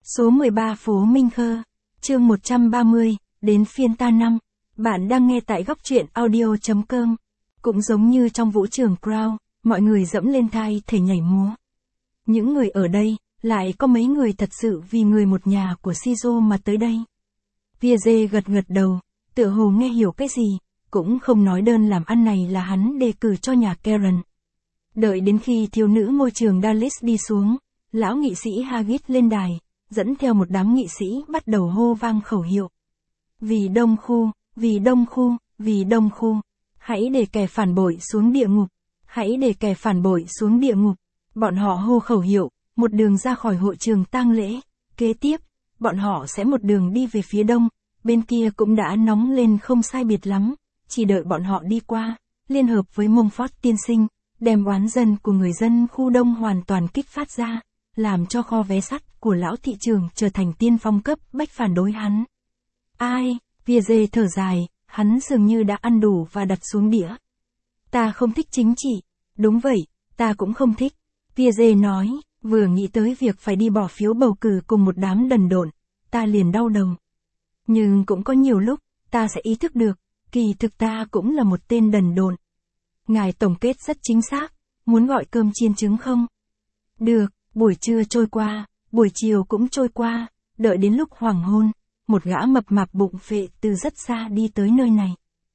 Số 13 phố Minh Khơ, chương 130, đến phiên ta năm. Bạn đang nghe tại góc truyện audio.com. Cũng giống như trong vũ trường Crown, mọi người dẫm lên thai thể nhảy múa. Những người ở đây, lại có mấy người thật sự vì người một nhà của Shizo mà tới đây. Vieze gật gật đầu, tựa hồ nghe hiểu cái gì, cũng không nói đơn làm ăn này là hắn đề cử cho nhà Karen. Đợi đến khi thiếu nữ môi trường Dallas đi xuống, lão nghị sĩ Hagit lên đài, dẫn theo một đám nghị sĩ bắt đầu hô vang khẩu hiệu. Vì Đông Khu, vì Đông Khu, vì Đông Khu, hãy để kẻ phản bội xuống địa ngục, hãy để kẻ phản bội xuống địa ngục. Bọn họ hô khẩu hiệu, một đường ra khỏi hội trường tang lễ, kế tiếp, bọn họ sẽ một đường đi về phía đông, bên kia cũng đã nóng lên không sai biệt lắm, chỉ đợi bọn họ đi qua, liên hợp với Mumford tiên sinh, đem oán dân của người dân khu đông hoàn toàn kích phát ra, làm cho kho vé sắt của lão thị trường trở thành tiên phong cấp bách phản đối hắn. Ai, Vieze thở dài, hắn dường như đã ăn đủ và đặt xuống đĩa. Ta không thích chính trị, đúng vậy, ta cũng không thích. Vieze nói, vừa nghĩ tới việc phải đi bỏ phiếu bầu cử cùng một đám đần độn, ta liền đau đầu. Nhưng cũng có nhiều lúc, ta sẽ ý thức được, kỳ thực ta cũng là một tên đần độn. Ngài tổng kết rất chính xác, muốn gọi cơm chiên trứng không? Được, buổi trưa trôi qua, buổi chiều cũng trôi qua, đợi đến lúc hoàng hôn, một gã mập mạp bụng phệ từ rất xa đi tới nơi này.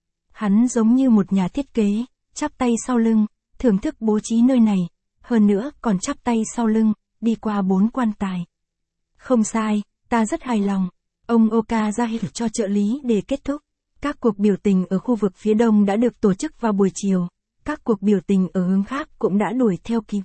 Hắn giống như một nhà thiết kế, chắp tay sau lưng, thưởng thức bố trí nơi này, hơn nữa còn chắp tay sau lưng, đi qua 4 quan tài. Không sai, ta rất hài lòng. Ông Oka ra hiệu cho trợ lý để kết thúc. Các cuộc biểu tình ở khu vực phía đông đã được tổ chức vào buổi chiều, các cuộc biểu tình ở hướng khác cũng đã đuổi theo kịp.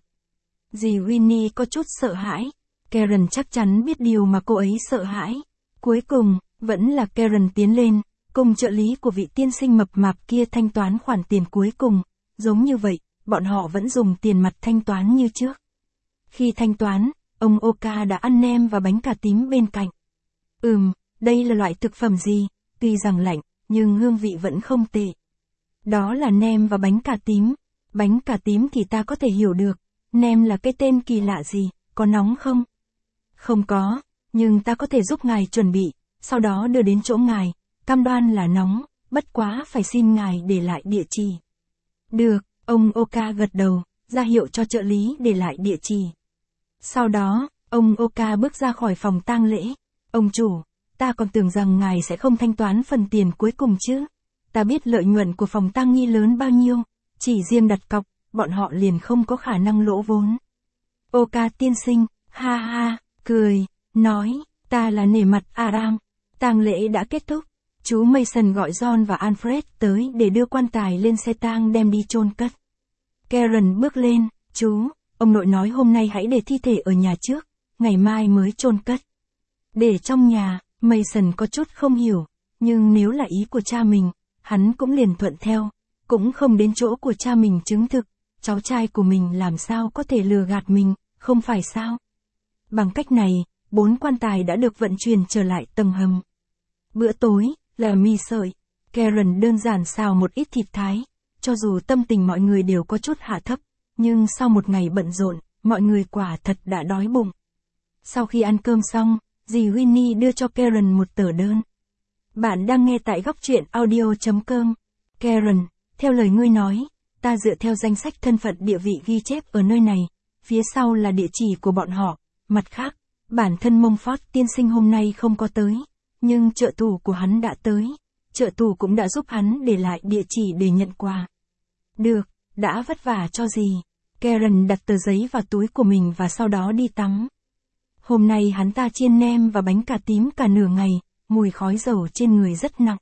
Dì Winnie có chút sợ hãi. Karen chắc chắn biết điều mà cô ấy sợ hãi. Cuối cùng, vẫn là Karen tiến lên, cùng trợ lý của vị tiên sinh mập mạp kia thanh toán khoản tiền cuối cùng. Giống như vậy, bọn họ vẫn dùng tiền mặt thanh toán như trước. Khi thanh toán, ông Oka đã ăn nem và bánh cà tím bên cạnh. Đây là loại thực phẩm gì? Tuy rằng lạnh, nhưng hương vị vẫn không tệ. Đó là nem và bánh cà tím. Bánh cà tím thì ta có thể hiểu được. Nem là cái tên kỳ lạ gì, có nóng không? Không có, nhưng ta có thể giúp ngài chuẩn bị, sau đó đưa đến chỗ ngài, cam đoan là nóng, bất quá phải xin ngài để lại địa chỉ. Được, ông Oka gật đầu, ra hiệu cho trợ lý để lại địa chỉ. Sau đó, ông Oka bước ra khỏi phòng tang lễ. Ông chủ, ta còn tưởng rằng ngài sẽ không thanh toán phần tiền cuối cùng chứ. Ta biết lợi nhuận của phòng tang nghi lớn bao nhiêu, chỉ riêng đặt cọc, bọn họ liền không có khả năng lỗ vốn. Oka tiên sinh, ha ha, cười, nói, ta là nể mặt Aram. Tang lễ đã kết thúc, chú Mason gọi John và Alfred tới để đưa quan tài lên xe tang đem đi chôn cất. Karen bước lên, chú, ông nội nói hôm nay hãy để thi thể ở nhà trước, ngày mai mới chôn cất. Để trong nhà, Mason có chút không hiểu, nhưng nếu là ý của cha mình, hắn cũng liền thuận theo, cũng không đến chỗ của cha mình chứng thực, cháu trai của mình làm sao có thể lừa gạt mình, không phải sao? Bằng cách này, 4 quan tài đã được vận chuyển trở lại tầng hầm. Bữa tối, là mì sợi. Karen đơn giản xào một ít thịt thái, cho dù tâm tình mọi người đều có chút hạ thấp, nhưng sau một ngày bận rộn, mọi người quả thật đã đói bụng. Sau khi ăn cơm xong, dì Winnie đưa cho Karen một tờ đơn. Bạn đang nghe tại góc truyện audio.com. Karen, theo lời ngươi nói, ta dựa theo danh sách thân phận địa vị ghi chép ở nơi này, phía sau là địa chỉ của bọn họ. Mặt khác, bản thân Mumford tiên sinh hôm nay không có tới, nhưng trợ thủ của hắn đã tới. Trợ thủ cũng đã giúp hắn để lại địa chỉ để nhận quà. Được, đã vất vả cho gì. Karen đặt tờ giấy vào túi của mình và sau đó đi tắm. Hôm nay hắn ta chiên nem và bánh cà tím cả nửa ngày, mùi khói dầu trên người rất nặng.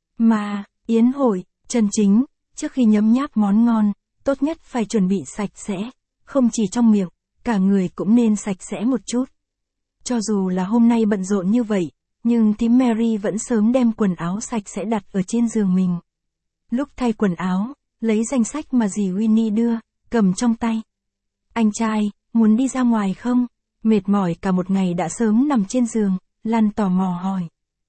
Mà, yến hội, chân chính, trước khi nhấm nháp món ngon, tốt nhất phải chuẩn bị sạch sẽ, không chỉ trong miệng, cả người cũng nên sạch sẽ một chút. Cho dù là hôm nay bận rộn như vậy, nhưng thím Mary vẫn sớm đem quần áo sạch sẽ đặt ở trên giường mình. Lúc thay quần áo, lấy danh sách mà dì Winnie đưa, cầm trong tay. Anh trai, muốn đi ra ngoài không? Mệt mỏi cả một ngày đã sớm nằm trên giường, Lan tò mò hỏi.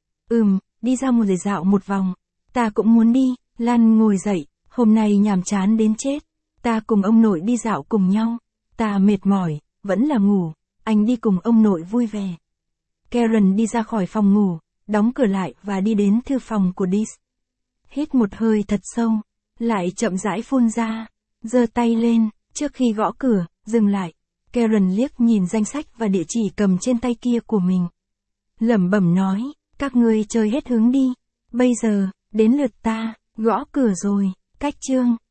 Đi ra một dạo một vòng. Ta cũng muốn đi. Lan ngồi dậy, hôm nay nhàm chán đến chết. Ta cùng ông nội đi dạo cùng nhau. Ta mệt mỏi, vẫn là ngủ, anh đi cùng ông nội vui vẻ. Karen đi ra khỏi phòng ngủ, đóng cửa lại và đi đến thư phòng của Dees. Hít một hơi thật sâu, lại chậm rãi phun ra, giơ tay lên, trước khi gõ cửa, dừng lại. Karen liếc nhìn danh sách và địa chỉ cầm trên tay kia của mình. Lẩm bẩm nói, các ngươi chơi hết hứng đi. Bây giờ, đến lượt ta, gõ cửa rồi, cách chương.